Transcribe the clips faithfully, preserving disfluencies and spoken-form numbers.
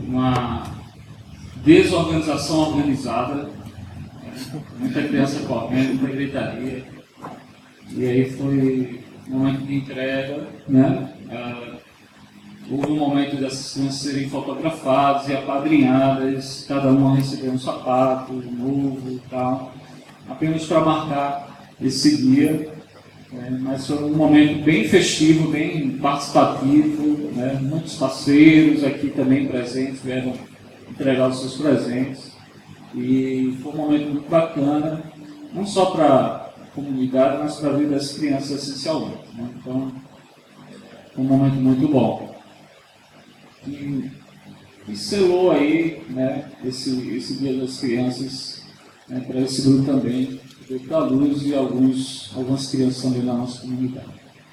uma desorganização organizada, muita criança correndo, muita gritaria. E aí foi um momento de entrega, né? Ah, houve um momento dessas crianças serem fotografadas e apadrinhadas, cada uma recebeu um sapato novo e tal, apenas para marcar esse dia. É, mas foi um momento bem festivo, bem participativo, né? Muitos parceiros aqui também presentes vieram entregar os seus presentes. E foi um momento muito bacana, não só para a comunidade, mas para a vida das crianças essencialmente, né? Então, foi um momento muito bom. E, e selou aí, né, esse, esse Dia das Crianças, né, para esse grupo também, da Luz e alguns, algumas crianças também da nossa comunidade.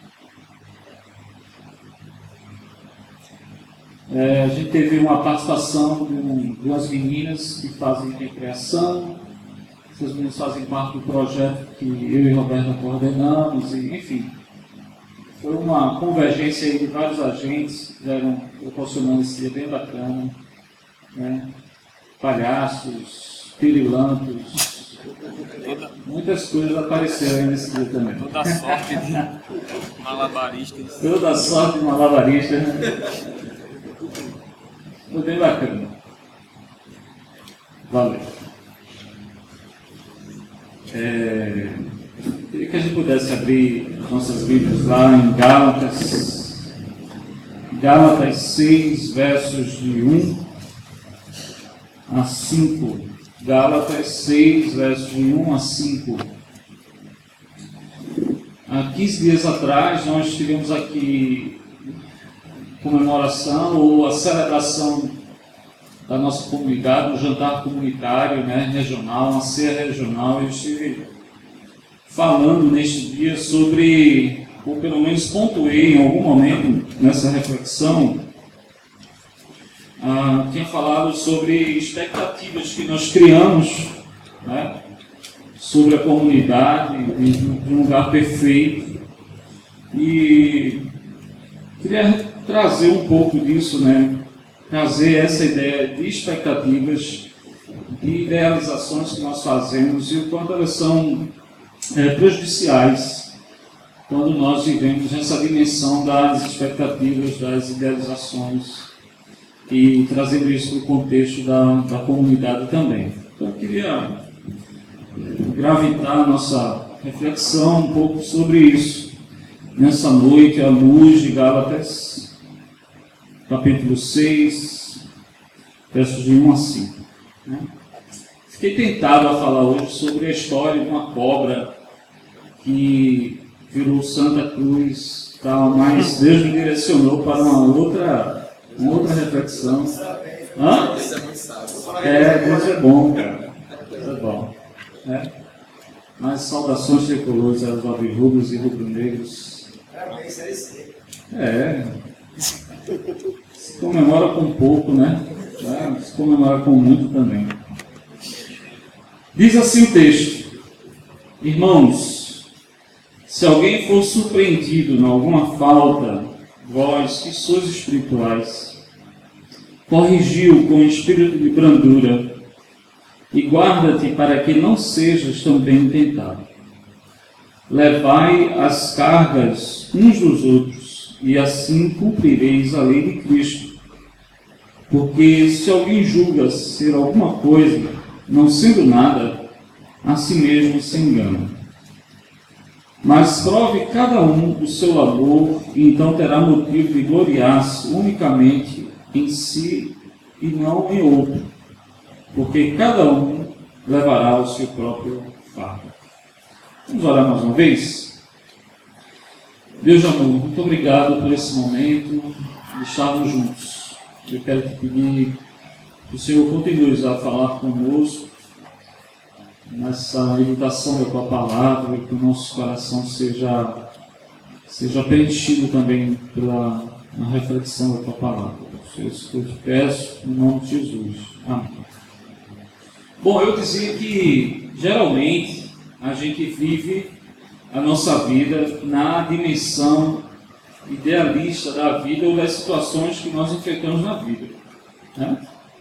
É, a gente teve uma participação de, um, de umas meninas que fazem recreação. Essas meninas fazem parte do projeto que eu e Roberta coordenamos, e, enfim. Foi uma convergência aí de vários agentes que vieram proporcionando esse dia bem bacana, né? Palhaços, pirilantos, muitas coisas apareceram aí nesse dia também. Toda sorte de malabaristas. Toda sorte de malabaristas, né? Foi bem bacana. Valeu. É... Queria que a gente pudesse abrir nossas Bíblias lá em Gálatas, Gálatas seis, versos de um a cinco. Gálatas seis, versos de um a cinco. Há quinze dias atrás, nós tivemos aqui comemoração ou a celebração da nossa comunidade, um jantar comunitário, né, regional, uma ceia regional. Eu estive falando neste dia sobre, ou pelo menos pontuei em algum momento nessa reflexão, ah, tinha falado sobre expectativas que nós criamos, né, sobre a comunidade, de um lugar perfeito, e queria trazer um pouco disso, né, trazer essa ideia de expectativas, de idealizações que nós fazemos e o quanto elas são É, prejudiciais quando nós vivemos essa dimensão das expectativas, das idealizações e trazendo isso para o contexto da, da comunidade também. Então eu queria gravitar a nossa reflexão um pouco sobre isso nessa noite, à luz de Gálatas, capítulo seis, versos de um a cinco. Né? Fiquei tentado a falar hoje sobre a história de uma cobra que virou Santa Cruz, tal, mas Deus me direcionou para uma outra, uma outra reflexão. Hã? É, Deus é bom, cara. Deus é bom. É. Mas saudações tricolores aos alvirrubros e rubro-negros. É. Se comemora com pouco, né? É, se comemora com muito também. Diz assim o texto: irmãos, se alguém for surpreendido em alguma falta, vós que sois espirituais, corrigiu com espírito de brandura, e guarda-te para que não sejas também tentado. Levai as cargas uns dos outros, e assim cumprireis a lei de Cristo. Porque se alguém julga ser alguma coisa, não sendo nada, a si mesmo se engana. Mas prove cada um o seu labor, e então terá motivo de gloriar-se unicamente em si e não em outro, porque cada um levará o seu próprio fardo. Vamos orar mais uma vez? Deus de amor, muito obrigado por esse momento de estarmos juntos. Eu quero te pedir que o Senhor continue a falar conosco nessa meditação da Tua Palavra, e que o nosso coração seja, seja preenchido também pela na reflexão da Tua Palavra. Isso que eu te peço, em nome de Jesus. Amém. Bom, eu dizia que, geralmente, a gente vive a nossa vida na dimensão idealista da vida ou das situações que nós enfrentamos na vida. né?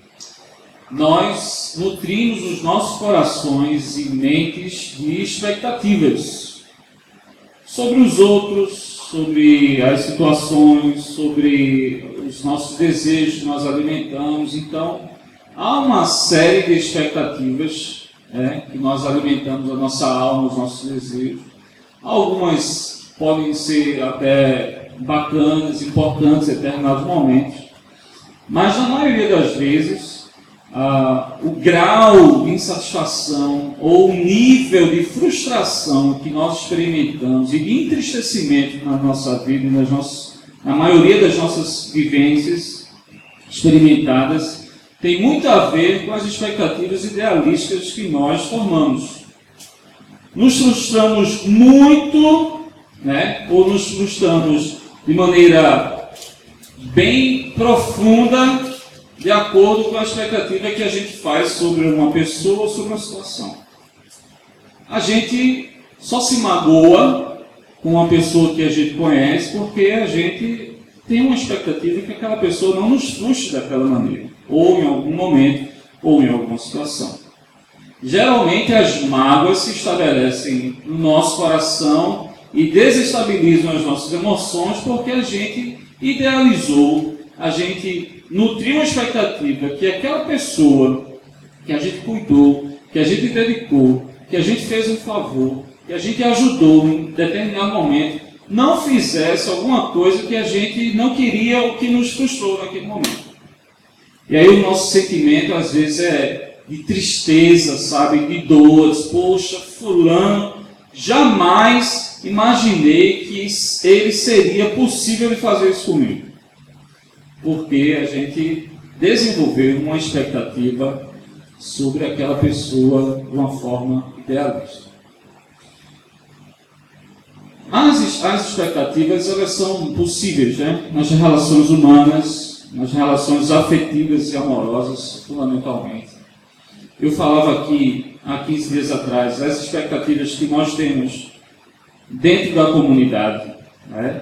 Nós nutrimos os nossos corações e mentes de expectativas sobre os outros, sobre as situações, sobre os nossos desejos que nós alimentamos. Então, há uma série de expectativas, né, que nós alimentamos a nossa alma, os nossos desejos. Algumas podem ser até bacanas, importantes em determinados momentos, mas na maioria das vezes, ah, o grau de insatisfação ou o nível de frustração que nós experimentamos e de entristecimento na nossa vida, nas nossas, na maioria das nossas vivências experimentadas, tem muito a ver com as expectativas idealísticas que nós formamos. Nos frustramos muito, né, ou nos frustramos de maneira bem profunda, de acordo com a expectativa que a gente faz sobre uma pessoa ou sobre uma situação. A gente só se magoa com uma pessoa que a gente conhece porque a gente tem uma expectativa que aquela pessoa não nos frustre daquela maneira, ou em algum momento, ou em alguma situação. Geralmente as mágoas se estabelecem no nosso coração e desestabilizam as nossas emoções porque a gente idealizou, a gente nutriu uma expectativa que aquela pessoa que a gente cuidou, que a gente dedicou, que a gente fez um favor, que a gente ajudou em determinado momento, não fizesse alguma coisa que a gente não queria ou que nos frustrou naquele momento. E aí o nosso sentimento às vezes é de tristeza, sabe, de dores. Poxa, fulano, jamais imaginei que ele seria possível de fazer isso comigo. Porque a gente desenvolveu uma expectativa sobre aquela pessoa de uma forma idealista. As, as expectativas, elas são possíveis, né? Nas relações humanas, nas relações afetivas e amorosas, fundamentalmente. Eu falava aqui, há quinze dias atrás, as expectativas que nós temos dentro da comunidade, né?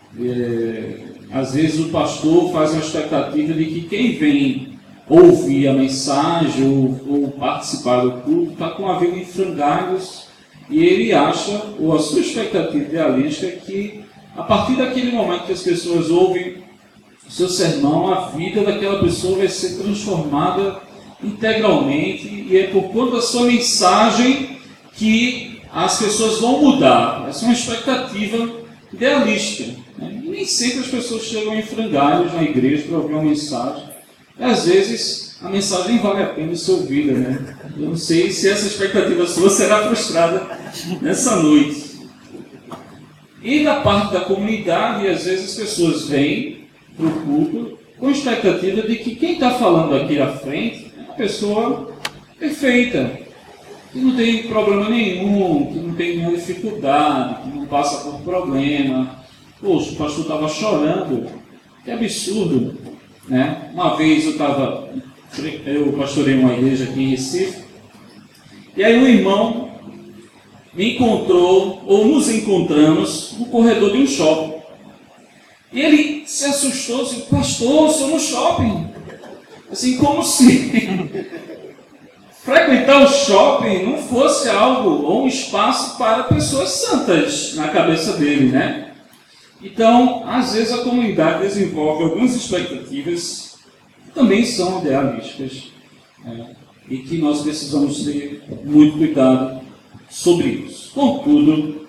É, às vezes o pastor faz uma expectativa de que quem vem ouvir a mensagem ou, ou participar do culto está com a vida em frangalhos e ele acha, ou a sua expectativa idealística é que a partir daquele momento que as pessoas ouvem o seu sermão, a vida daquela pessoa vai ser transformada integralmente e é por conta da sua mensagem que as pessoas vão mudar. Essa é uma expectativa idealística. E nem sempre as pessoas chegam em frangalhos na igreja para ouvir uma mensagem. E às vezes a mensagem nem vale a pena ser ouvida, né? Eu não sei se essa expectativa sua será frustrada nessa noite. E da parte da comunidade, às vezes as pessoas vêm para o culto com a expectativa de que quem está falando aqui à frente é uma pessoa perfeita, que não tem problema nenhum, que não tem nenhuma dificuldade, que não passa por problema. Poxa, o pastor estava chorando, que absurdo, né? Uma vez eu estava, eu pastorei uma igreja aqui em Recife, e aí um irmão me encontrou, ou nos encontramos, no corredor de um shopping. E ele se assustou, disse, pastor, eu sou no shopping. Assim, como se frequentar o shopping não fosse algo, ou um espaço para pessoas santas na cabeça dele, né? Então, às vezes a comunidade desenvolve algumas expectativas que também são idealísticas, né? E que nós precisamos ter muito cuidado sobre isso. Contudo,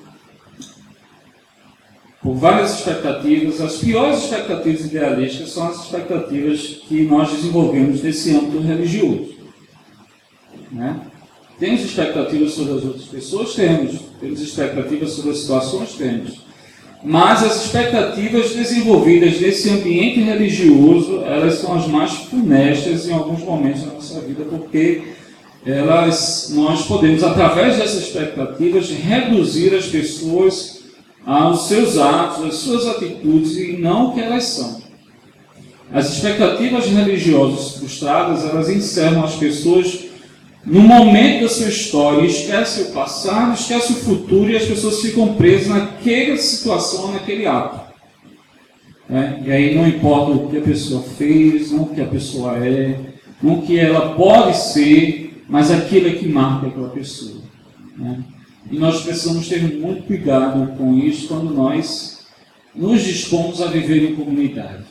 por várias expectativas, as piores expectativas idealísticas são as expectativas que nós desenvolvemos nesse âmbito religioso, né? Temos expectativas sobre as outras pessoas? Temos. Temos expectativas sobre as situações? Temos. Mas as expectativas desenvolvidas nesse ambiente religioso, elas são as mais funestas em alguns momentos da nossa vida, porque elas, nós podemos, através dessas expectativas, reduzir as pessoas aos seus atos, às suas atitudes e não o que elas são. As expectativas religiosas frustradas, elas encerram as pessoas no momento da sua história, esquece o passado, esquece o futuro e as pessoas ficam presas naquela situação, naquele ato. Né? E aí não importa o que a pessoa fez, não o que a pessoa é, não o que ela pode ser, mas aquilo é que marca aquela pessoa. Né? E nós precisamos ter muito cuidado com isso quando nós nos dispomos a viver em comunidade.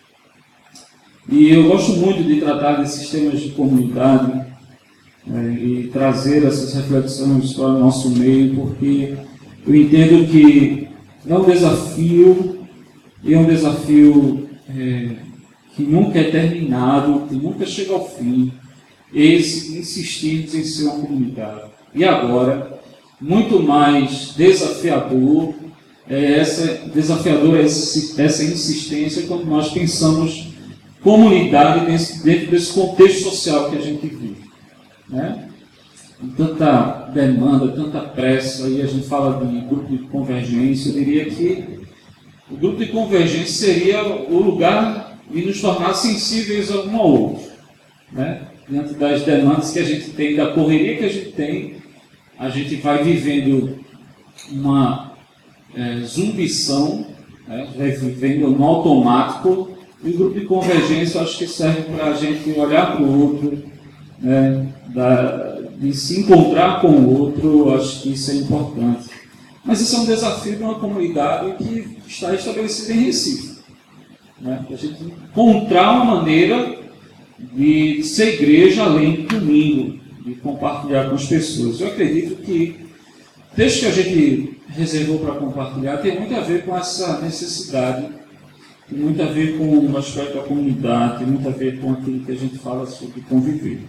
E eu gosto muito de tratar desses temas de comunidade é, e trazer essas reflexões para o nosso meio, porque eu entendo que é um desafio, e é um desafio é, que nunca é terminado, que nunca chega ao fim, esse insistirmos em ser uma comunidade. E agora, muito mais desafiador, é essa, desafiador é esse, essa insistência quando nós pensamos comunidade dentro, dentro desse contexto social que a gente vive. Né? Com tanta demanda, tanta pressa, aí a gente fala de grupo de convergência, eu diria que o grupo de convergência seria o lugar de nos tornar sensíveis a um ao outro. Né? Diante das demandas que a gente tem, da correria que a gente tem, a gente vai vivendo uma é, zumbição, né? Vai vivendo no automático, e o grupo de convergência eu acho que serve para a gente olhar para o outro, né? da, de se encontrar com o outro, eu acho que isso é importante. Mas isso é um desafio de uma comunidade que está estabelecida em Recife. Né? A gente encontrar uma maneira de ser igreja além do domingo, de compartilhar com as pessoas. Eu acredito que o texto que a gente reservou para compartilhar tem muito a ver com essa necessidade, tem muito a ver com o aspecto da comunidade, tem muito a ver com aquilo que a gente fala sobre conviver.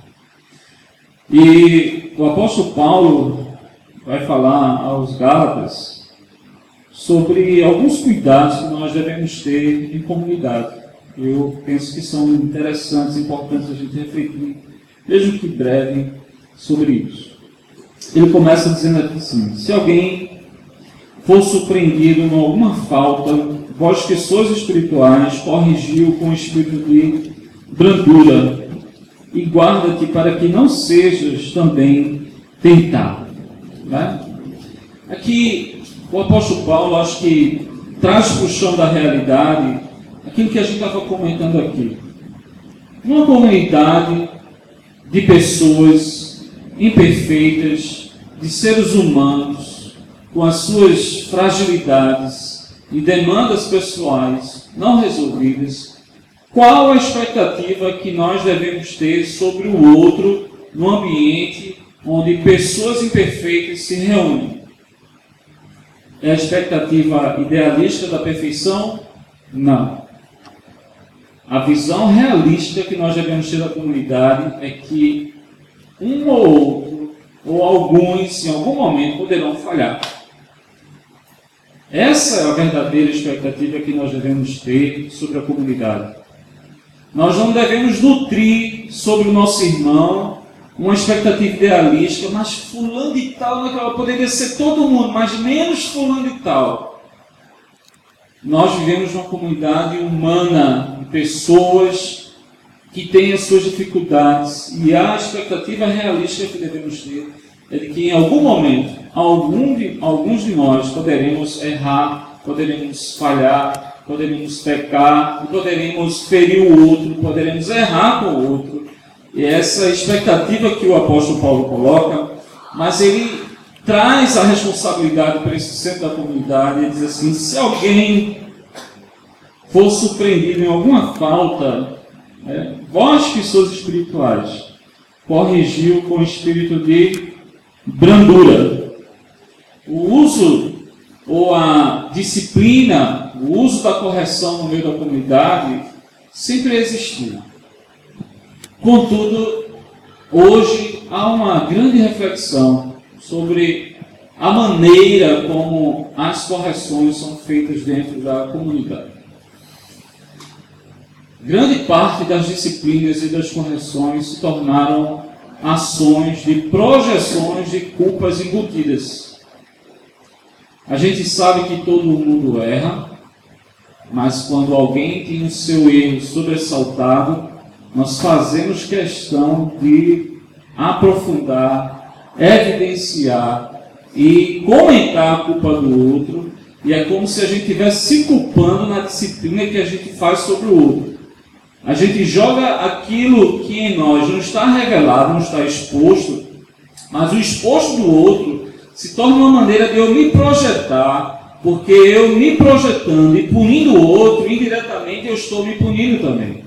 E o apóstolo Paulo vai falar aos Gálatas sobre alguns cuidados que nós devemos ter em comunidade. Eu penso que são interessantes, importantes a gente refletir, mesmo que breve, sobre isso. Ele começa dizendo assim: se alguém for surpreendido em alguma falta, vós que sois espirituais, corrigiu com espírito de brandura, e guarda-te para que não sejas também tentado. Né? Aqui, o apóstolo Paulo, acho que traz para o chão da realidade aquilo que a gente estava comentando aqui. Uma comunidade de pessoas imperfeitas, de seres humanos, com as suas fragilidades e demandas pessoais não resolvidas, qual a expectativa que nós devemos ter sobre o outro no ambiente onde pessoas imperfeitas se reúnem? É a expectativa idealista da perfeição? Não. A visão realista que nós devemos ter da comunidade é que um ou outro, ou alguns, em algum momento, poderão falhar. Essa é a verdadeira expectativa que nós devemos ter sobre a comunidade. Nós não devemos nutrir sobre o nosso irmão uma expectativa idealista, mas fulano de tal, não poderia ser todo mundo, mas menos fulano de tal. Nós vivemos numa comunidade humana, de pessoas que têm as suas dificuldades, e a expectativa realista que devemos ter é de que em algum momento, algum de, alguns de nós poderemos errar, poderemos falhar, poderemos pecar, poderemos ferir o outro, poderemos errar com o outro. E essa expectativa que o apóstolo Paulo coloca, mas ele traz a responsabilidade para esse centro da comunidade e diz assim: se alguém for surpreendido em alguma falta, é, vós que sois espirituais, corrigiu com espírito de brandura. O uso ou a disciplina, o uso da correção no meio da comunidade sempre existiu. Contudo, hoje há uma grande reflexão sobre a maneira como as correções são feitas dentro da comunidade. Grande parte das disciplinas e das correções se tornaram ações de projeções de culpas embutidas. A gente sabe que todo mundo erra, mas quando alguém tem o seu erro sobressaltado, nós fazemos questão de aprofundar, evidenciar e comentar a culpa do outro, e é como se a gente estivesse se culpando na disciplina que a gente faz sobre o outro. A gente joga aquilo que em nós não está revelado, não está exposto, mas o exposto do outro se torna uma maneira de eu me projetar, porque eu me projetando e punindo o outro, indiretamente eu estou me punindo também.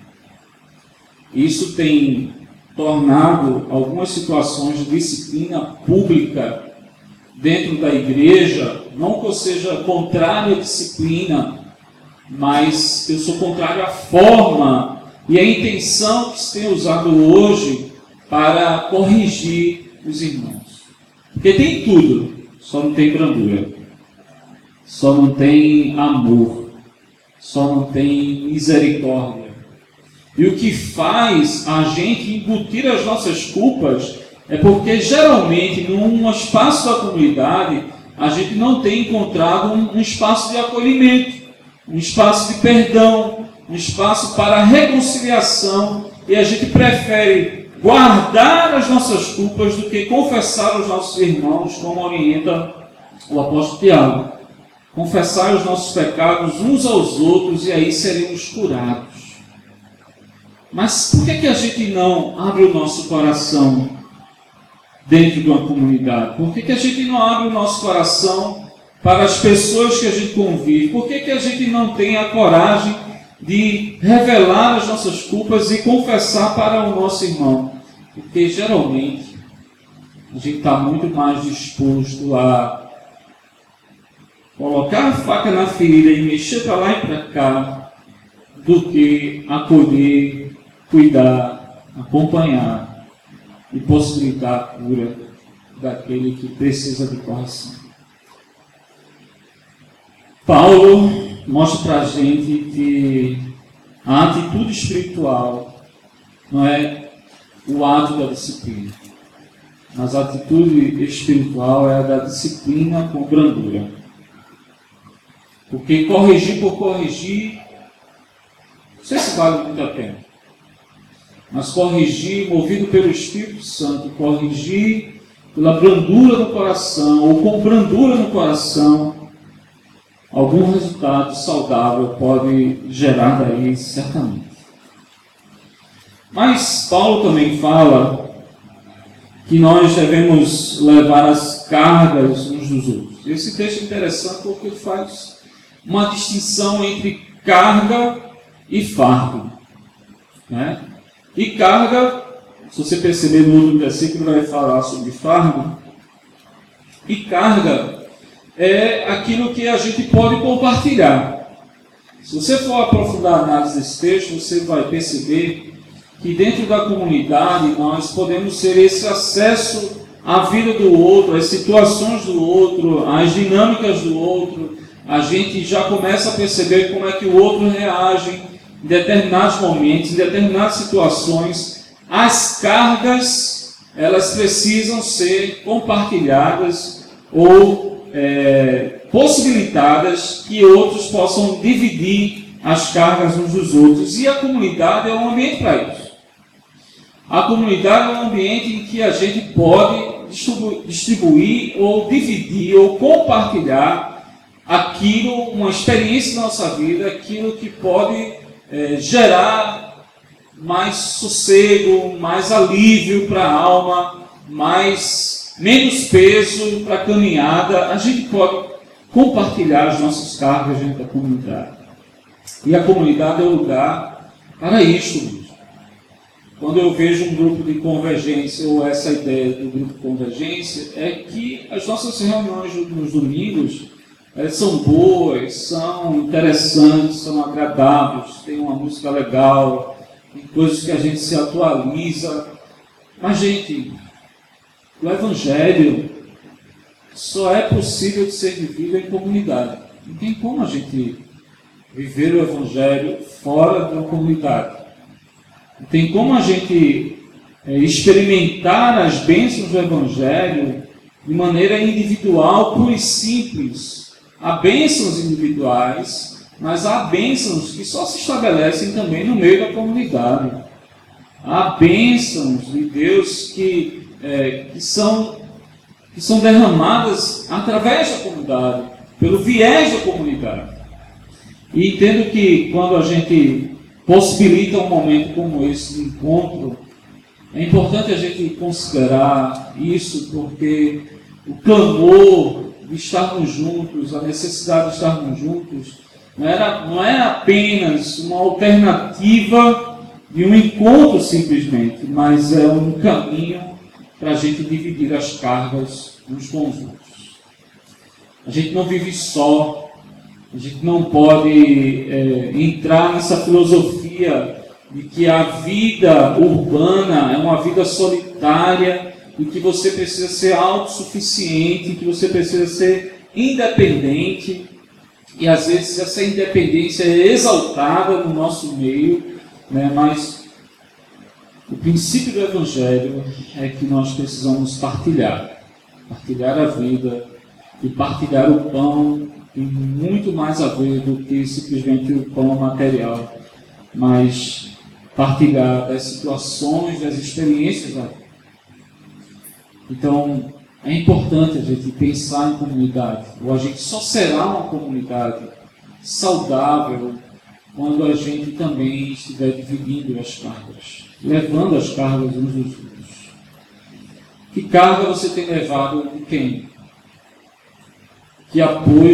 Isso tem tornado algumas situações de disciplina pública dentro da igreja, não que eu seja contrário à disciplina, mas eu sou contrário à forma e à intenção que se tem usado hoje para corrigir os irmãos. Porque tem tudo, só não tem brandura, só não tem amor, só não tem misericórdia. E o que faz a gente embutir as nossas culpas é porque, geralmente, num espaço da comunidade, a gente não tem encontrado um, um espaço de acolhimento, um espaço de perdão, um espaço para reconciliação, e a gente prefere guardar as nossas culpas do que confessar aos nossos irmãos, como orienta o apóstolo Tiago. Confessar os nossos pecados uns aos outros, e aí seríamos curados. Mas por que, que a gente não abre o nosso coração dentro de uma comunidade? Por que, que a gente não abre o nosso coração para as pessoas que a gente convive? Por que, que a gente não tem a coragem de revelar as nossas culpas e confessar para o nosso irmão? Porque geralmente a gente está muito mais disposto a colocar a faca na ferida e mexer para lá e para cá do que acolher, cuidar, acompanhar e possibilitar a cura daquele que precisa de correção. Paulo mostra para a gente que a atitude espiritual não é o ato da disciplina, mas a atitude espiritual é a da disciplina com brandura. Porque corrigir por corrigir, não sei se vale muito a pena. Mas corrigir, movido pelo Espírito Santo, corrigir pela brandura no coração, ou com brandura no coração, algum resultado saudável pode gerar daí, certamente. Mas Paulo também fala que nós devemos levar as cargas uns dos outros. Esse texto é interessante porque faz uma distinção entre carga e fardo, né? E carga, se você perceber no outro versículo, vai falar sobre fardo. E carga é aquilo que a gente pode compartilhar. Se você for aprofundar a análise desse texto, você vai perceber que dentro da comunidade nós podemos ter esse acesso à vida do outro, às situações do outro, às dinâmicas do outro. A gente já começa a perceber como é que o outro reage em determinados momentos, em determinadas situações. As cargas, elas precisam ser compartilhadas ou é, possibilitadas que outros possam dividir as cargas uns dos outros. E a comunidade é um ambiente para isso. A comunidade é um ambiente em que a gente pode distribuir, distribuir ou dividir ou compartilhar aquilo, uma experiência da nossa vida, aquilo que pode É, gerar mais sossego, mais alívio para a alma, mais, menos peso para a caminhada. A gente pode compartilhar as nossas cargas dentro da comunidade. E a comunidade é o lugar para isso mesmo. Quando eu vejo um grupo de convergência, ou essa ideia do grupo de convergência, é que as nossas reuniões nos domingos elas são boas, são interessantes, são agradáveis, tem uma música legal, tem coisas que a gente se atualiza. Mas, gente, o Evangelho só é possível de ser vivido em comunidade. Não tem como a gente viver o Evangelho fora da comunidade. Não tem como a gente é, experimentar as bênçãos do Evangelho de maneira individual, pura e simples. Há bênçãos individuais, mas há bênçãos que só se estabelecem também no meio da comunidade. Há bênçãos de Deus que, é, que, são, que são derramadas através da comunidade. pelo viés da comunidade. E entendo que quando a gente possibilita um momento como esse de encontro, é importante a gente considerar isso, porque o clamor de estarmos juntos, a necessidade de estarmos juntos, não, era, não é apenas uma alternativa de um encontro simplesmente, mas é um caminho para a gente dividir as cargas uns com os outros. A gente não vive só, a gente não pode é, entrar nessa filosofia de que a vida urbana é uma vida solitária e que você precisa ser autossuficiente, que você precisa ser independente. E às vezes essa independência é exaltada no nosso meio, né? Mas o princípio do Evangelho é que nós precisamos partilhar, partilhar a vida e partilhar o pão, tem muito mais a ver do que simplesmente o pão material, mas partilhar das situações, das experiências da vida. Então, é importante a gente pensar em comunidade, ou a gente só será uma comunidade saudável quando a gente também estiver dividindo as cargas, levando as cargas uns dos outros. Que carga você tem levado de quem? Que apoio